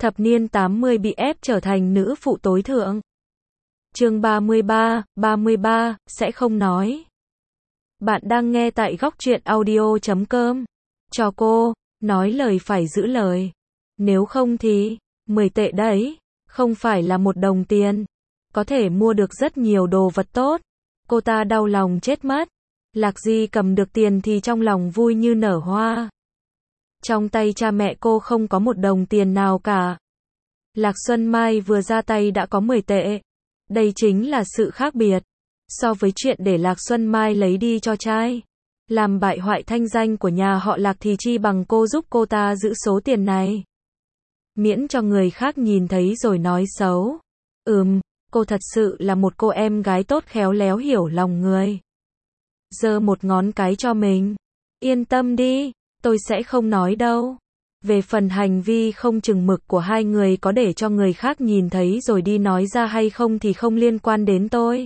Thập niên 80 bị ép trở thành nữ phụ tối thượng. Chương 33, sẽ không nói. Bạn đang nghe tại góc truyện audio.com. Cho cô, nói lời phải giữ lời. Nếu không thì, 10 tệ đấy, không phải là 1 đồng tiền. Có thể mua được rất nhiều đồ vật tốt. Cô ta đau lòng chết mất. Lạc Di cầm được tiền thì trong lòng vui như nở hoa. Trong tay cha mẹ cô không có 1 đồng tiền nào cả. Lạc Xuân Mai vừa ra tay đã có 10 tệ. Đây chính là sự khác biệt. So với chuyện để Lạc Xuân Mai lấy đi cho trai, làm bại hoại thanh danh của nhà họ Lạc thì chi bằng cô giúp cô ta giữ số tiền này. Miễn cho người khác nhìn thấy rồi nói xấu. Cô thật sự là một cô em gái tốt khéo léo hiểu lòng người. Giơ một ngón cái cho mình. Yên tâm đi, tôi sẽ không nói đâu. Về phần hành vi không chừng mực của hai người có để cho người khác nhìn thấy rồi đi nói ra hay không thì không liên quan đến tôi.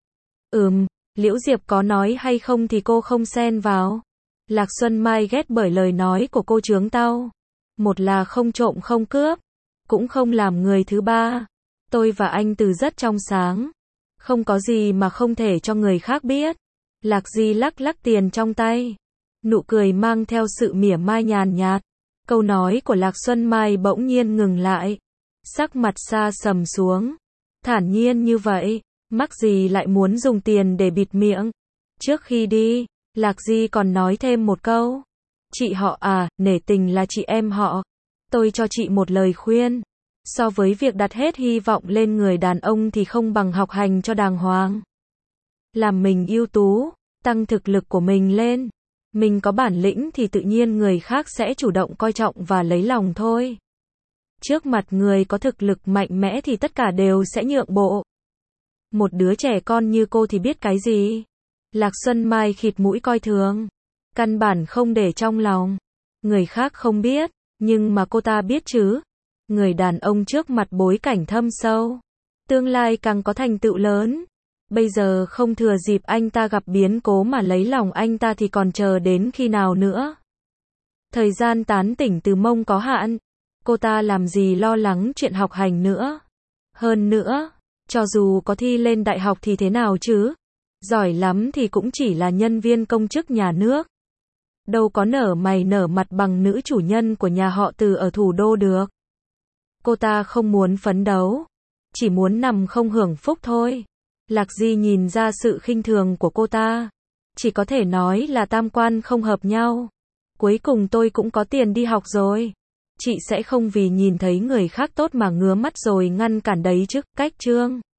Liễu Diệp có nói hay không thì cô không xen vào. Lạc Xuân Mai ghét bởi lời nói của cô chướng tao. Một là không trộm không cướp, cũng không làm người thứ ba. Tôi và anh Từ rất trong sáng. Không có gì mà không thể cho người khác biết. Lạc Di lắc lắc tiền trong tay. Nụ cười mang theo sự mỉa mai nhàn nhạt. Câu nói của Lạc Xuân Mai bỗng nhiên ngừng lại. Sắc mặt xa sầm xuống. Thản nhiên như vậy, mắc gì lại muốn dùng tiền để bịt miệng. Trước khi đi, Lạc Di còn nói thêm một câu. Chị họ à, nể tình là chị em họ. Tôi cho chị một lời khuyên. So với việc đặt hết hy vọng lên người đàn ông thì không bằng học hành cho đàng hoàng. Làm mình ưu tú, tăng thực lực của mình lên. Mình có bản lĩnh thì tự nhiên người khác sẽ chủ động coi trọng và lấy lòng thôi. Trước mặt người có thực lực mạnh mẽ thì tất cả đều sẽ nhượng bộ. Một đứa trẻ con như cô thì biết cái gì? Lạc Xuân Mai khịt mũi coi thường. Căn bản không để trong lòng. Người khác không biết, nhưng mà cô ta biết chứ. Người đàn ông trước mặt bối cảnh thâm sâu. Tương lai càng có thành tựu lớn. Bây giờ không thừa dịp anh ta gặp biến cố mà lấy lòng anh ta thì còn chờ đến khi nào nữa. Thời gian tán tỉnh từ mông có hạn. Cô ta làm gì lo lắng chuyện học hành nữa. Hơn nữa, cho dù có thi lên đại học thì thế nào chứ? Giỏi lắm thì cũng chỉ là nhân viên công chức nhà nước. Đâu có nở mày nở mặt bằng nữ chủ nhân của nhà họ Từ ở thủ đô được. Cô ta không muốn phấn đấu. Chỉ muốn nằm không hưởng phúc thôi. Lạc Di nhìn ra sự khinh thường của cô ta. Chỉ có thể nói là tam quan không hợp nhau. Cuối cùng tôi cũng có tiền đi học rồi. Chị sẽ không vì nhìn thấy người khác tốt mà ngứa mắt rồi ngăn cản đấy chứ. Cách chương